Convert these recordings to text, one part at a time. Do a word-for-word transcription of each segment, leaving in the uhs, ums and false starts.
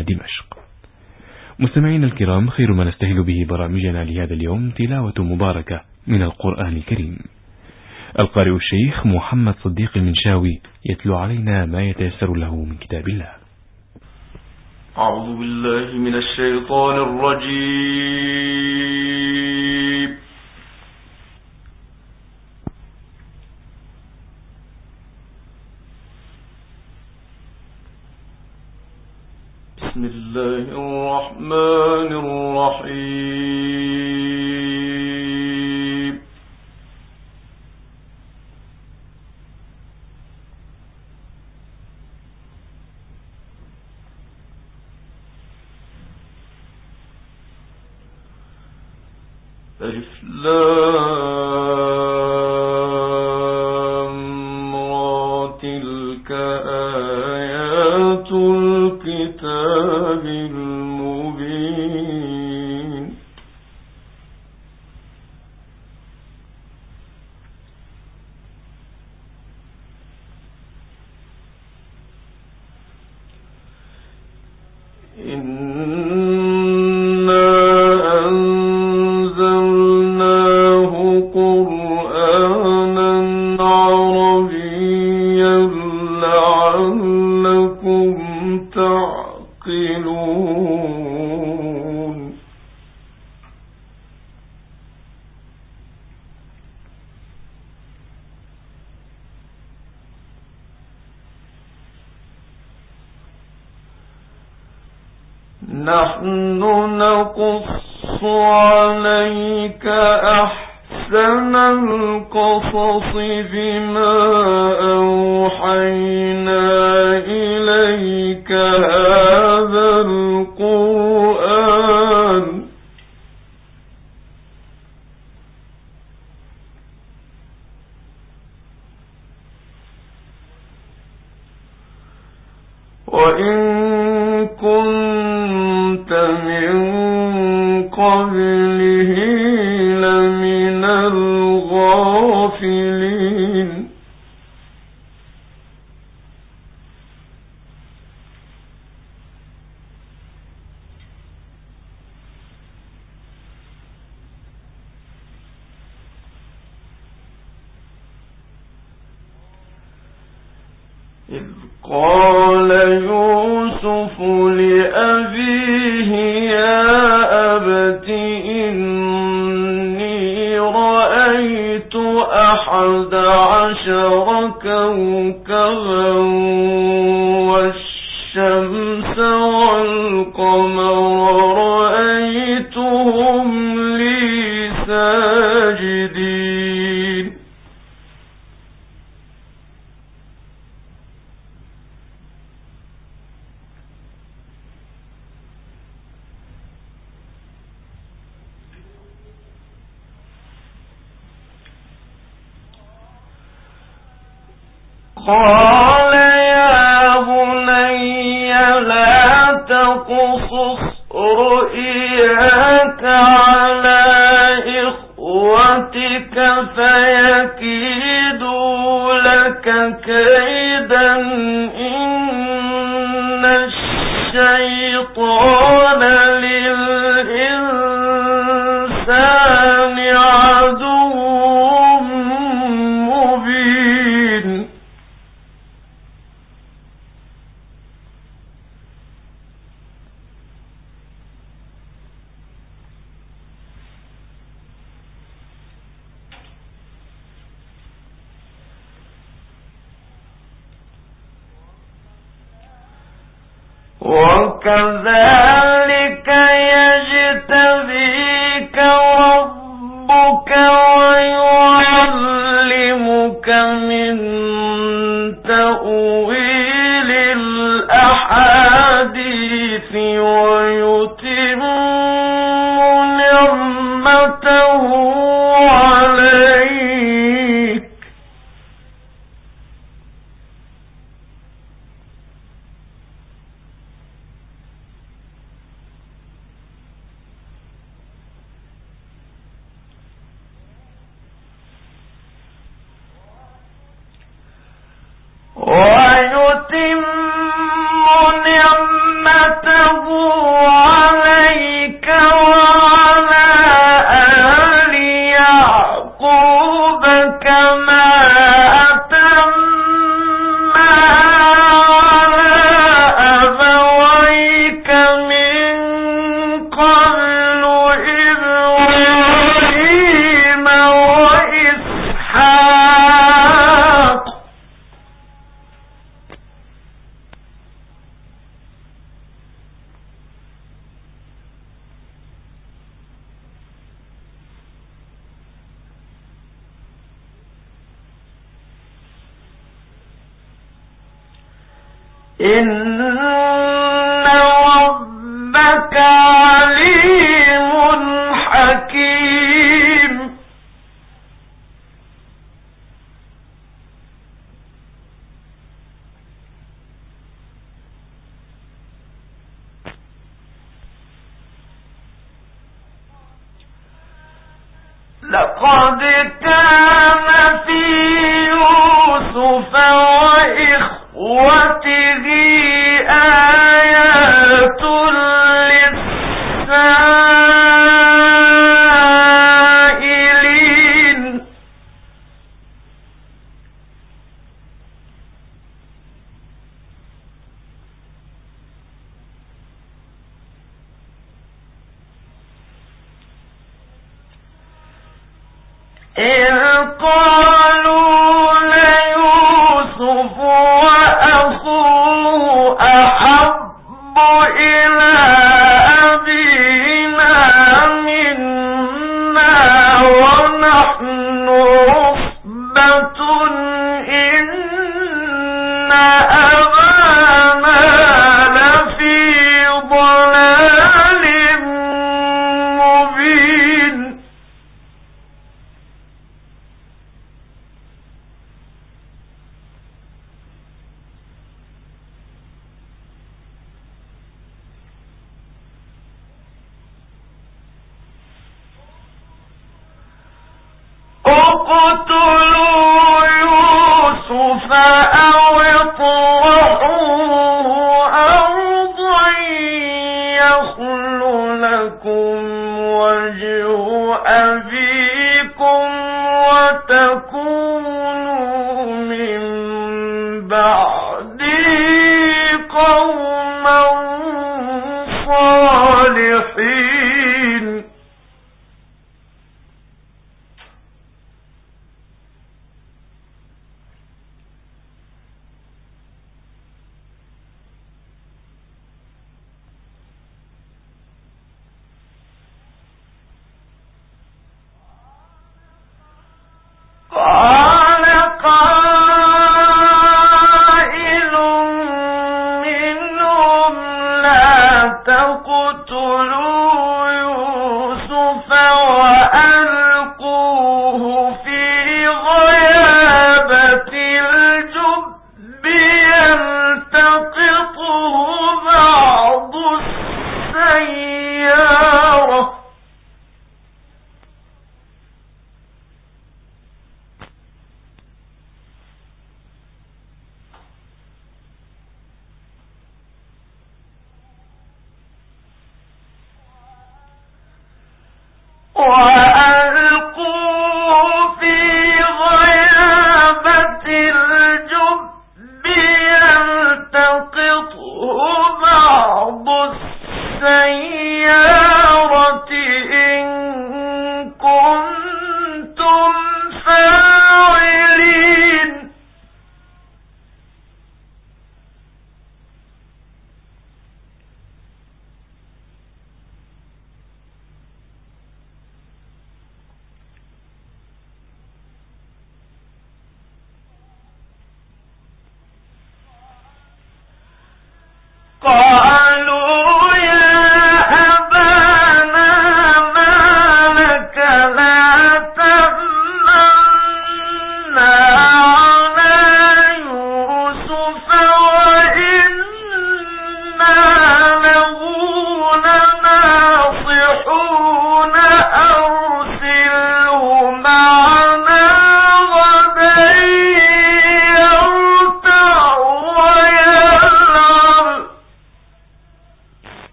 هنا دمشق. مستمعين الكرام، خير ما نستهل به برامجنا لهذا اليوم تلاوة مباركة من القرآن الكريم. القارئ الشيخ محمد صديق المنشاوي يتلو علينا ما يتيسر له من كتاب الله. أعوذ بالله من الشيطان الرجيم. بسم الله الرحمن الرحيم. ألف لام را تلك آيات الكتاب المبين. نحن نقص عليك أحسن القصص بما أوحينا إليك هذا القرآن وإن كنت من قبله لمن الغافلين. إذ قال يوسف لأبيه يا أبت إني رأيت أحد عشر كوكبا والشمس والقمر رأيتهم لي ساجدين. قال يا بني لا تقصص رؤياك على إخوتك فيكيدوا لك كيدا إن الشيطان للإنسان عدو مبين. وكذلك يجتبيك ربك ويعلمك من تأويل الأحاديث ويتم نعمته عليك إن ربك عليم حكيم لقد كان في يوسف وإخوته آيات للسائلين إذ قالوا ليوسف وأخوه أحب إلى أبينا منا ونحن عصبة إن أبانا لفي ضلال مبين اقتلوا يوسف أو اطرحوه أرضا يخل لكم وجه أبيكم وتكونوا من بعده قوما صالحين قال قائل منهم لا تقتلوا يوسف وألقوه في غيابة الجب يلتقطه بعض السيارة وألقوه في غيابة الجب يلتقطه بعض السيارة إن كنتم فاعلين قالوا يا أبانا ما لك لا تأمنا على يوسف وإنا له لناصحون أرسله معنا غدا يرتع ويلعب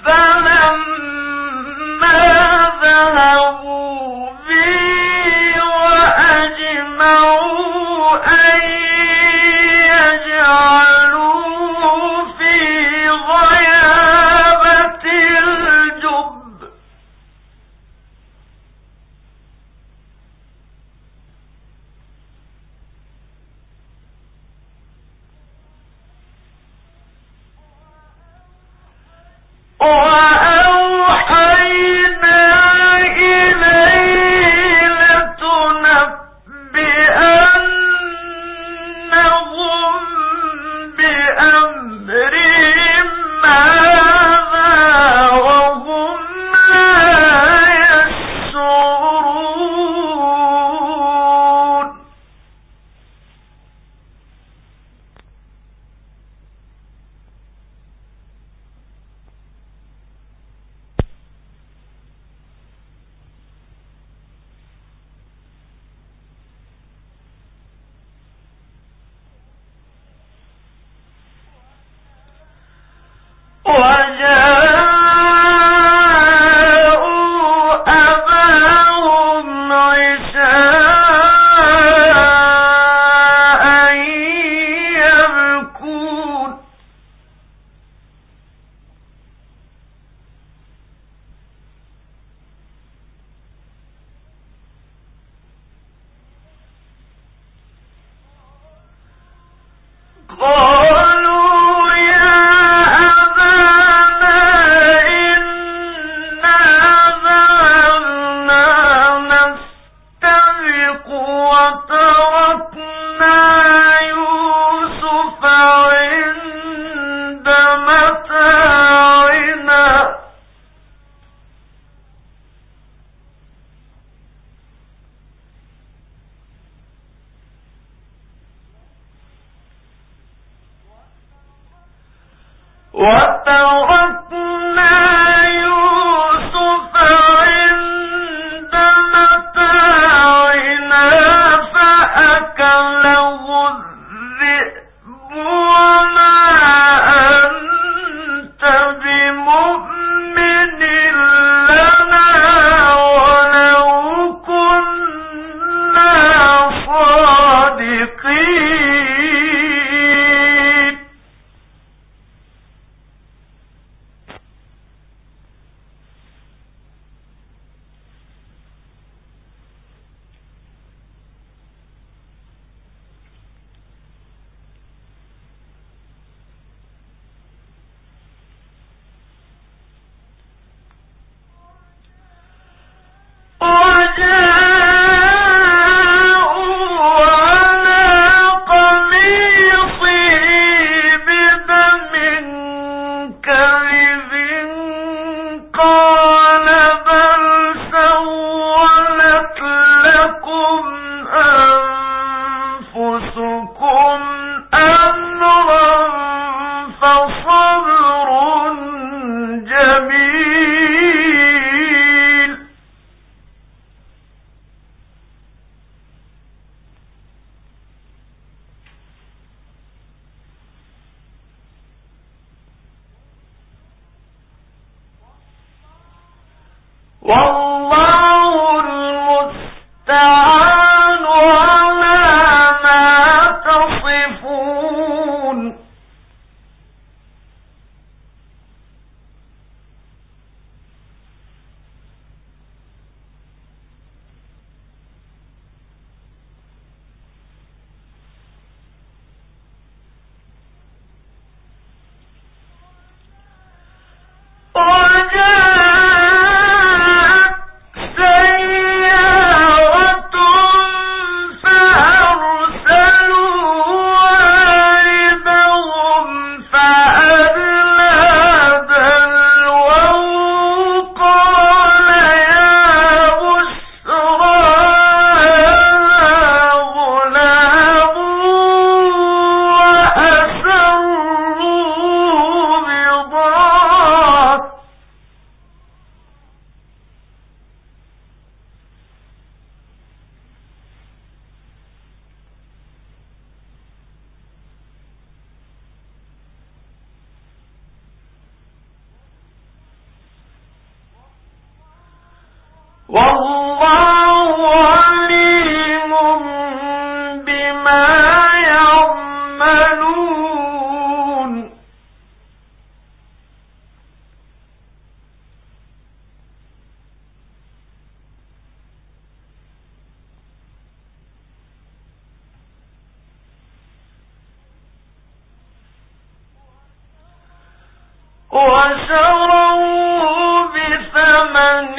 وجاءت وشروا بثمن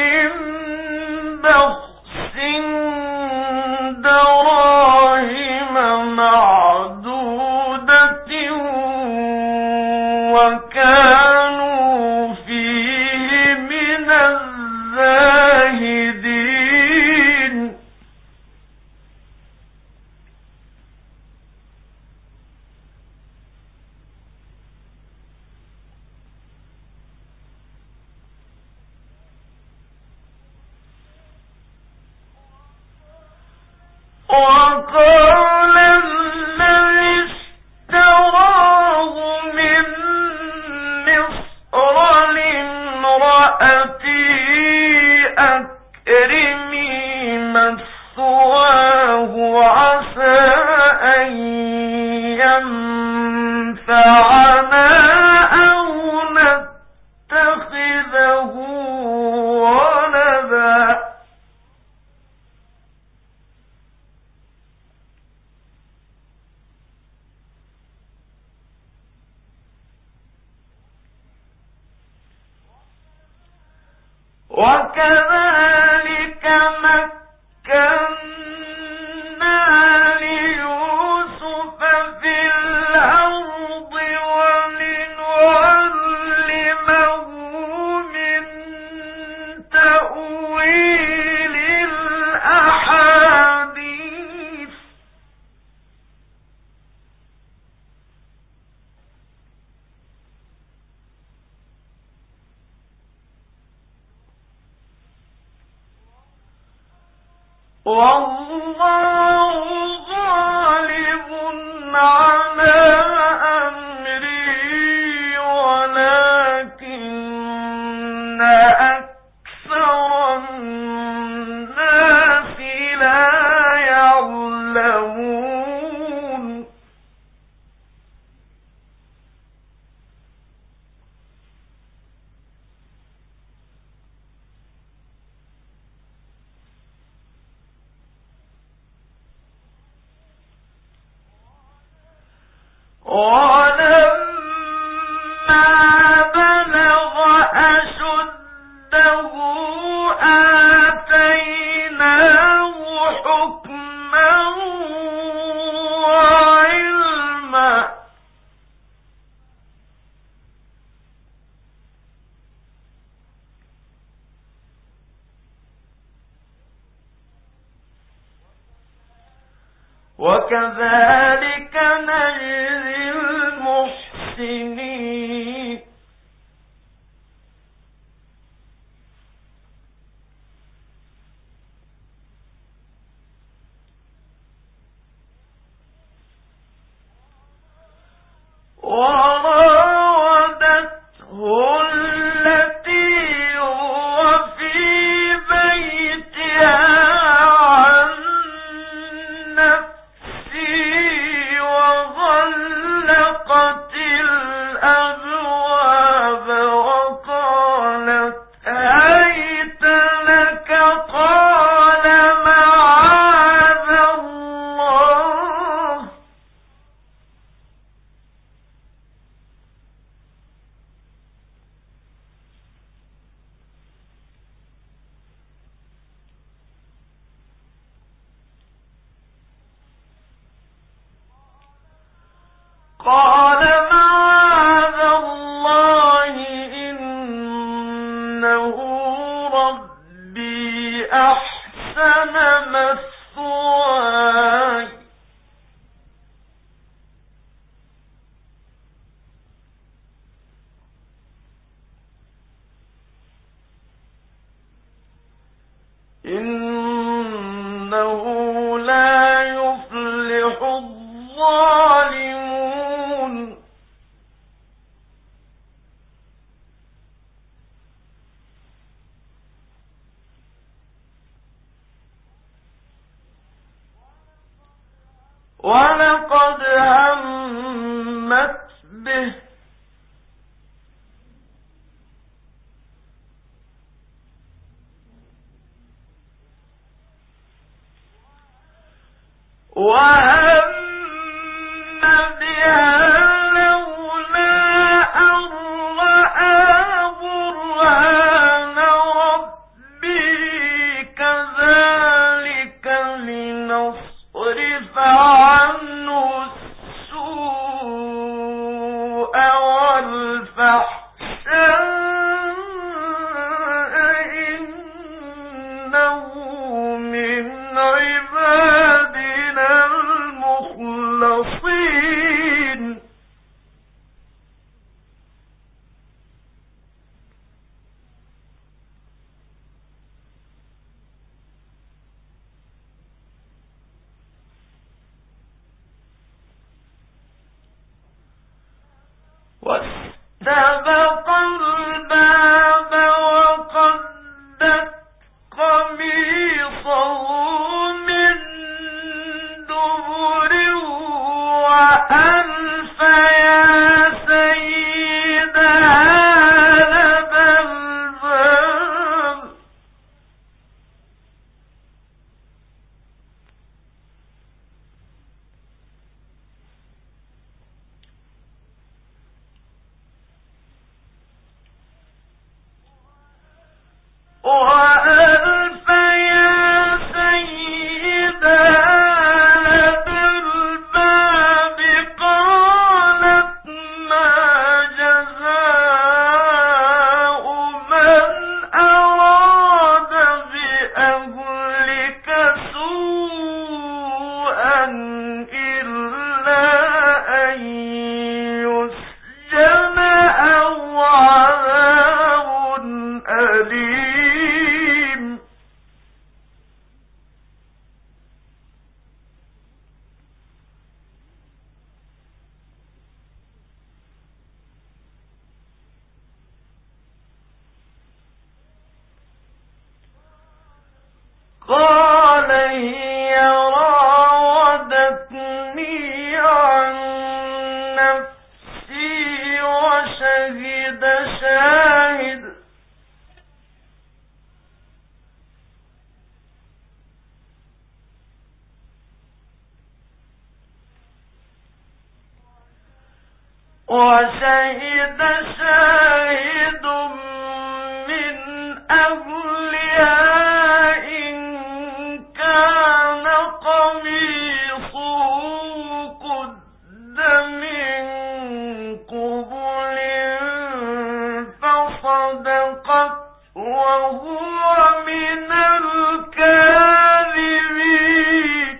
بخس دراهم معدودة وكانوا فيه من الزاهدين وقال الذي اشتراه من مصر لامرأته أكرمي مثواه عسى أن ينفعنا أو نتخذه ولدا وكذلك مكنا ليوسف في الأرض ولنعلمه من تأويل الأحاديث والله غالب على أمره ولكن أكثر الناس لا يعلمون ولما بلغ أشده آتيناه حكما وعلما وكذلك نجزي المحسنين وراودته التي هو في بيتها عن نفسه وغلقت الأبواب وقالت هيت لك قال معاذ الله قال معاذ الله إنه ربي أحسن مثواي إنه لا يفلح الظالمون ولقد همت به وهم بها لولا أن رأى برهان ربه كذلك لنصرف عنه السوء والفحشاء إنه من عبادنا المخلصين واستبق الباب وقدت قميصه من دبر وألف يا سيدها لدى الباب وألف يا سيدها لدى الباب قالت ما جزاء من أراد بأهلك سوءا إلا أن يسجن أو عذاب أليم قال هي راودتني عن نفسي وشهد شاهد وشهد شاهد من أهلها إن كان قميصه قد من قبل فصدقت وهو من الكاذبين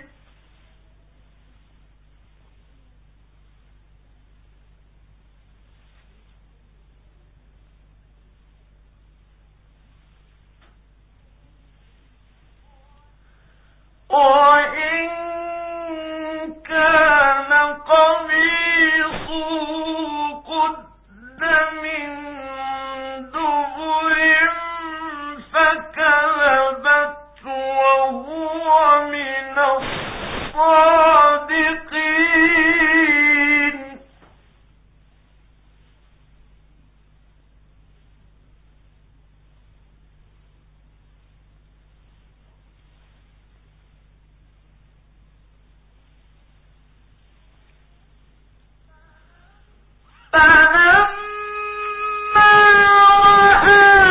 وإن كان قميصه قد من دبر فكذبت وهو من الصادقين فلما رأى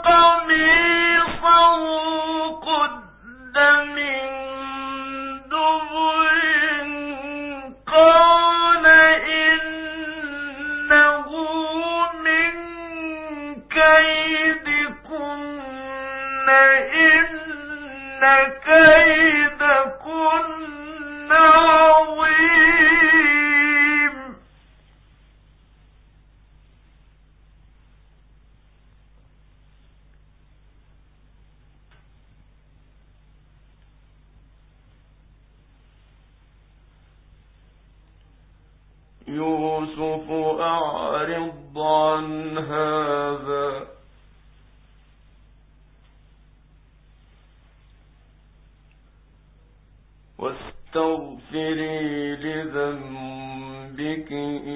قميصه قد من دبر قال إنه من كيدكن إن كيدكن عظيم يوسف أعرض عن هذا واستغفري لذنبك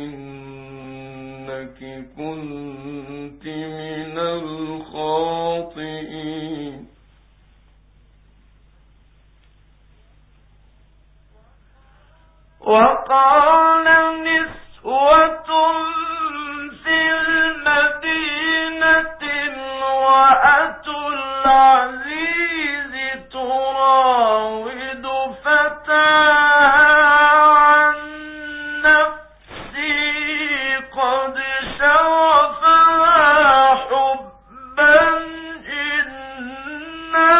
إنك كنت من الخاطئين. وقال نسوة في المدينة امرأة العزيز تراود فتاها عن نفسه قد شغفها حبا إنا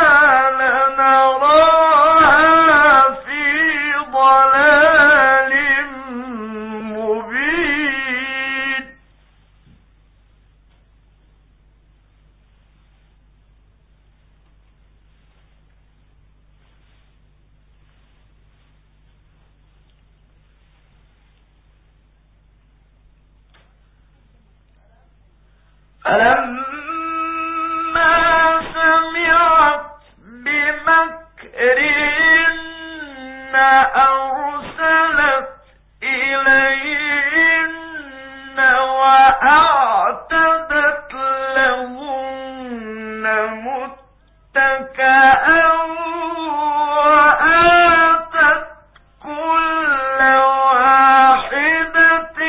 لنراها في ضلال مبين. فلما سمعت بمكرهن أرسلت إليهن وأعتدت لهن متكئا وآتت كل واحدة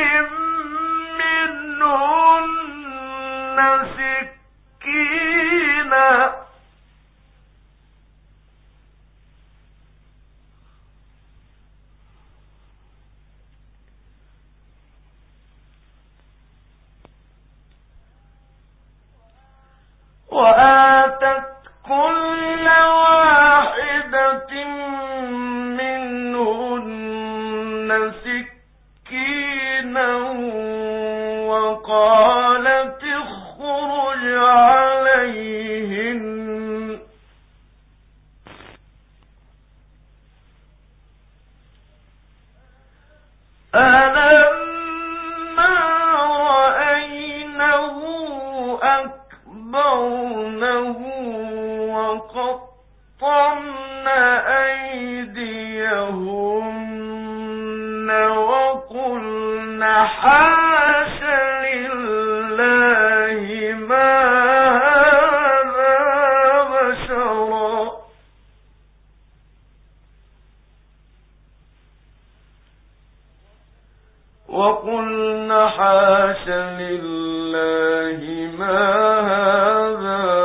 منهن سكينا وآتت كل واحدة منهن سكينا وقالت اخرج عليهن. فلما رأينه أكبرنه وقطعن أيديهن وقلن حاش لله ما هذا بشرا وقلن حاش لله ما هذا